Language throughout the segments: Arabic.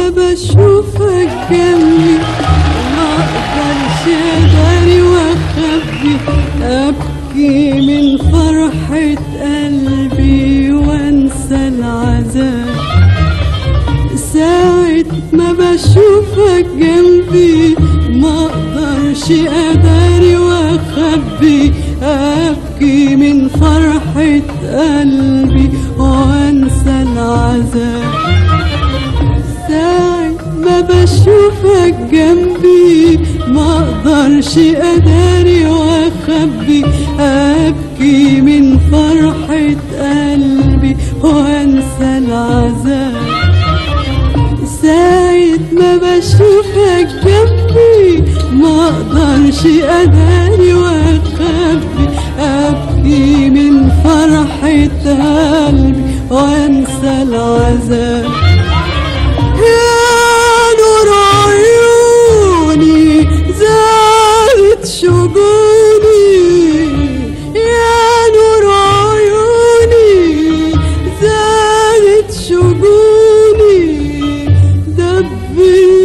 ما بشوفك جنبي ما اقدرش اداري واخبي، ابكي من فرحة قلبي وانسى العذاب. ساعة ما بشوفك جنبي ما اقدرش اداري واخبي، ابكي من فرحة قلبي وانسى العذاب. ساعة ما بشوفك جنبي ما اقدرش اداري واخبي، ابكي من فرحة قلبي وانسى العذاب. ساعة ما بشوفك جنبي ما اقدرش اداري واخبي، ابكي من فرحة قلبي وانسى العذاب. يا نور عيوني زادت شجوني، يا نور عيوني زادت شجوني، دب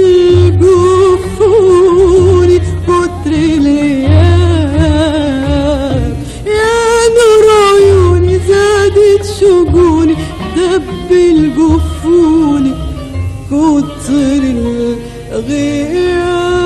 الجفوني كتر الغياب. يا نور عيوني زادت شجوني، دب الجفوني كتر الغياب.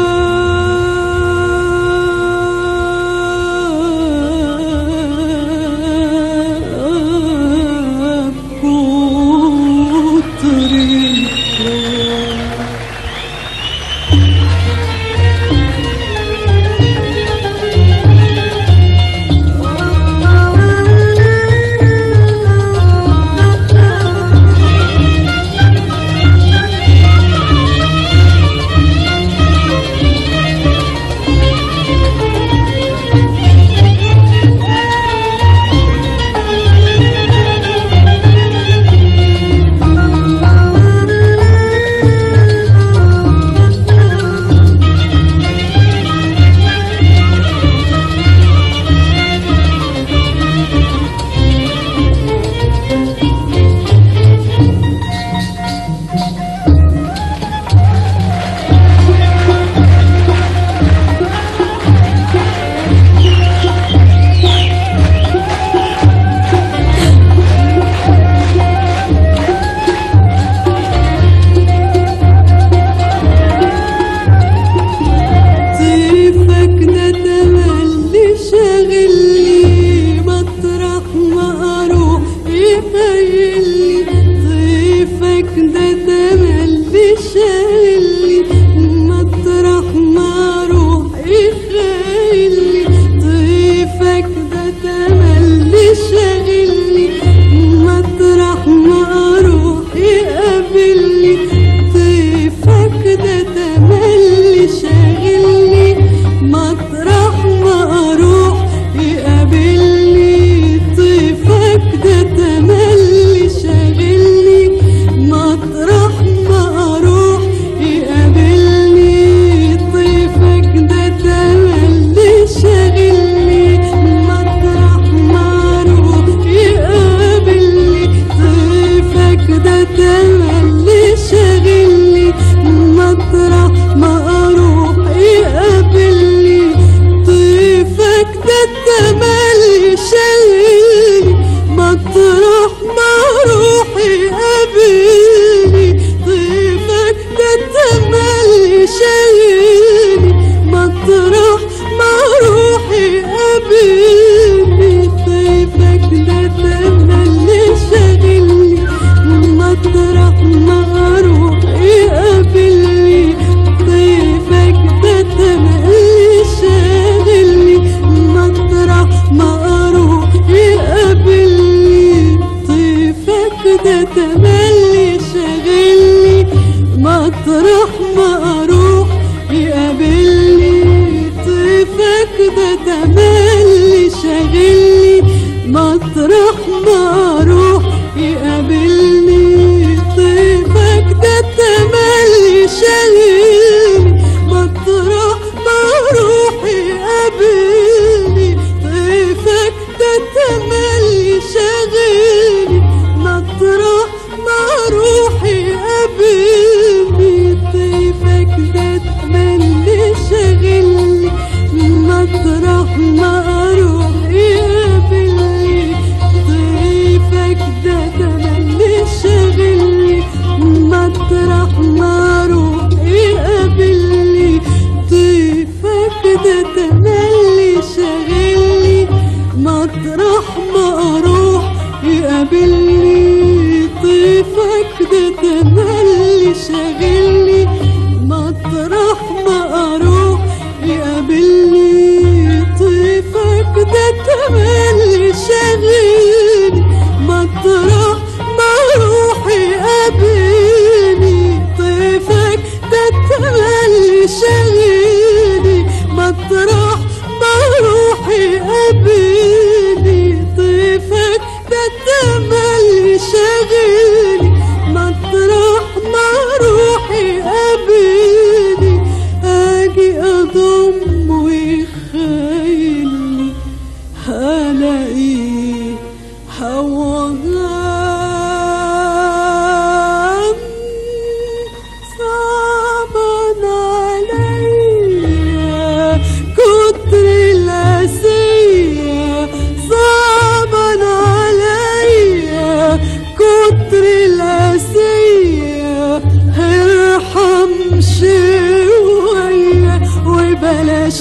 بلاش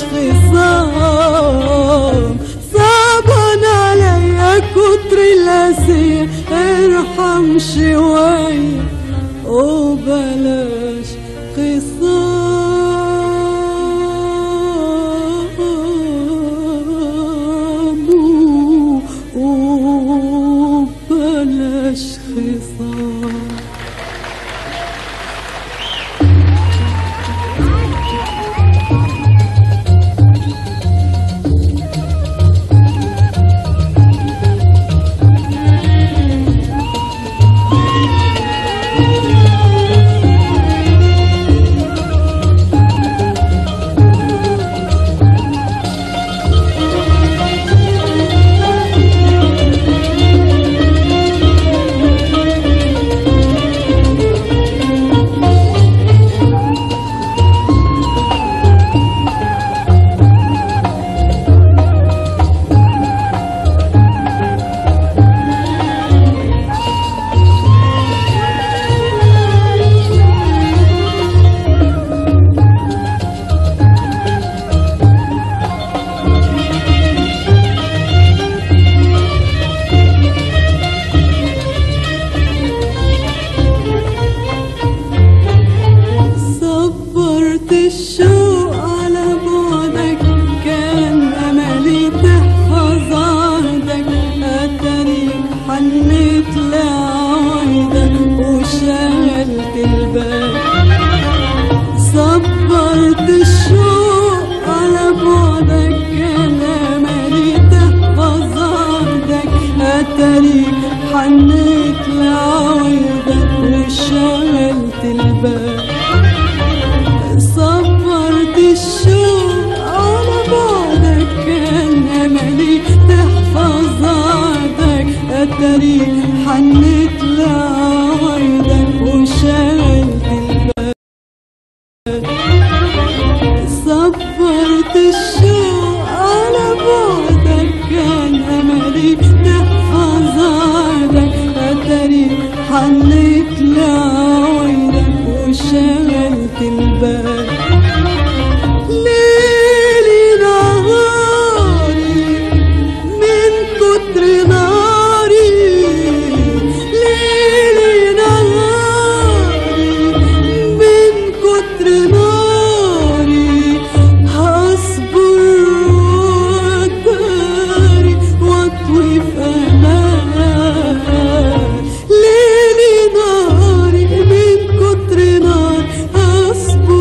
خصام، صعبان عليا كتر القاسية، ارحم شوية وبلاش خصام وبلاش خصام. الشوق على بعدك كان أملي تحفظ عهدك، أتاريك حنيت لعوايدك وشغلت البال. صبرت الشوق على بعدك كان أملي تحفظ عهدك، أتاريك حنيت لعوايدك وشغلت البال. صبرت الشوق على بعدك كان أملي تحفظ عهدك، أتاريك حنيت لعوايدك وشغلت البال. صبرت الشوق على بعدك كان أملي تحفظ عهدك، أتاريك حنيت لعوايدك وشغلت البال. ليلي نهاري من كتر ناري، ليلي نهاري من كتر ناري، هصبر وأداري وأطوي في أمان. ليلي نهاري من كتر نار، هصبر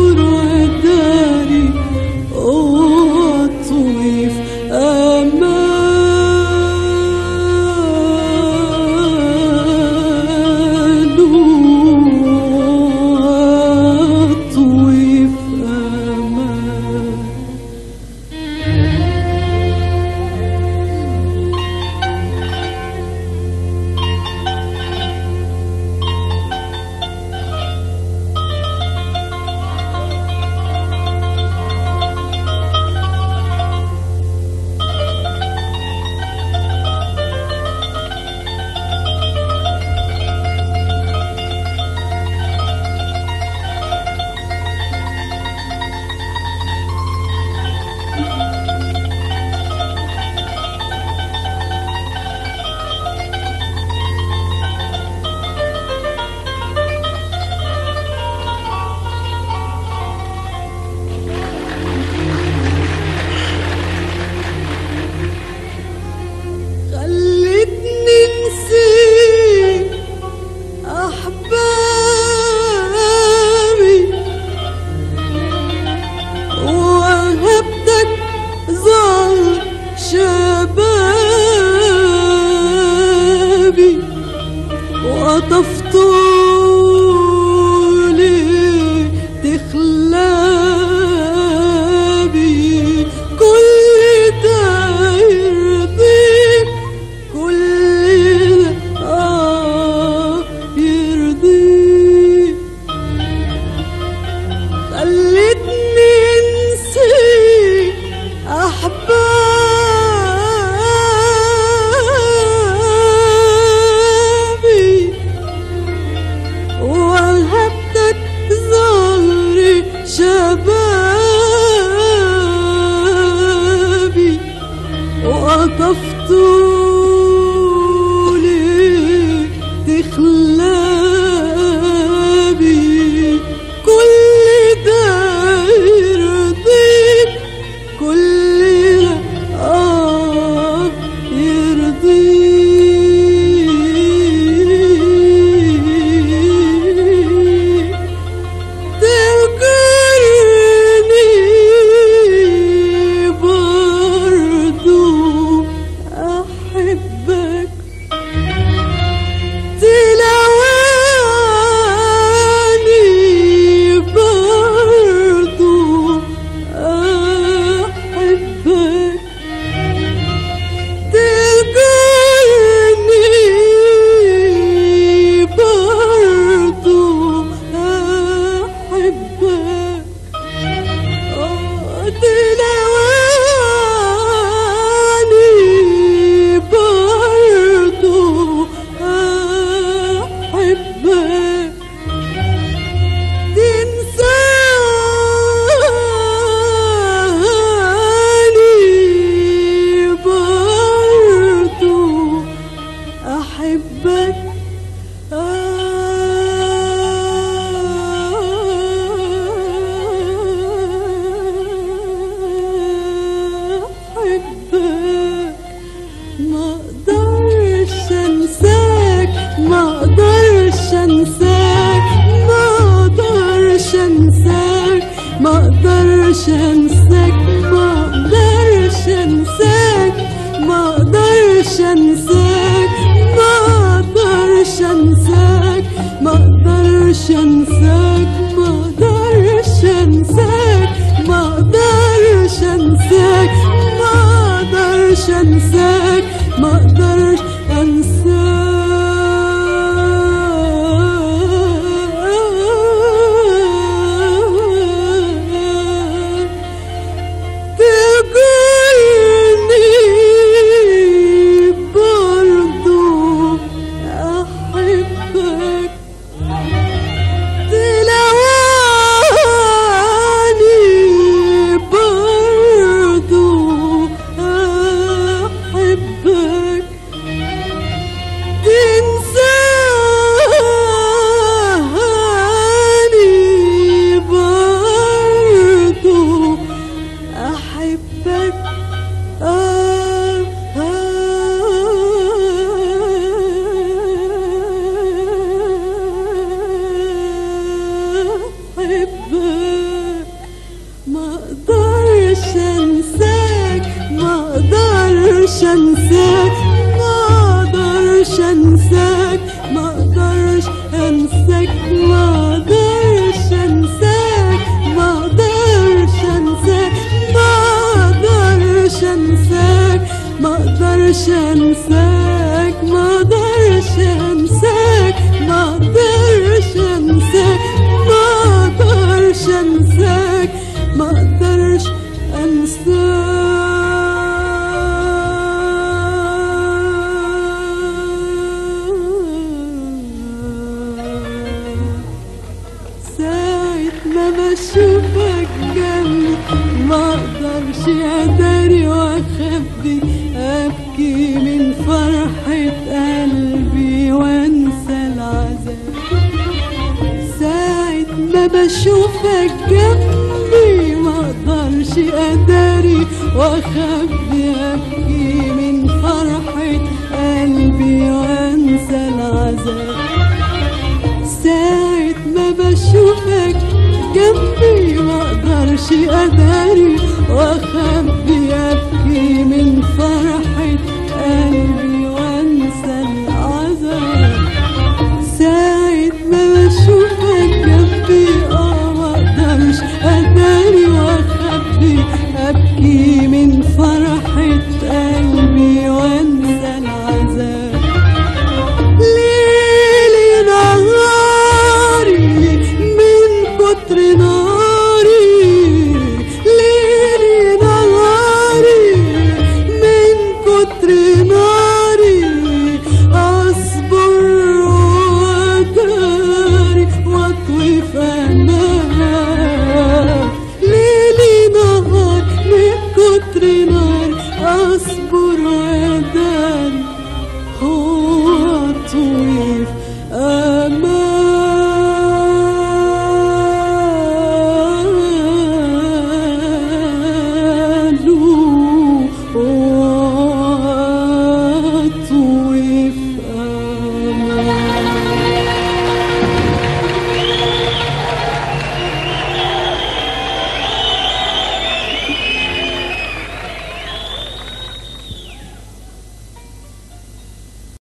اقدرش انساك ما اقدرش انساك ما اقدرش انساك ما اقدرش انساك ما اقدرش انساك ما اقدرش انساك ما اقدرش انساك ما اقدرش انساك ما اقدرش انساك ما اقدرش انساك ما اقدرش انساك ما اقدرش انساك ما اقدرش انساك ما اقدرش انساك ما اقدرش انساك ما اقدرش انساك ما اقدرش انساك ما اقدرش انساك ما اقدرش انساك ما بشوفك جنبي ما اقدرش اداري واخبي ابكي من فرحة قلبي وانسى العذاب ساعة ما بشوفك جنبي ما اقدرش اداري واخبي ابكي من فرحة قلبي وانسى العذاب ساعة ما بشوفك جنبي ما اقدرش اداري واخبي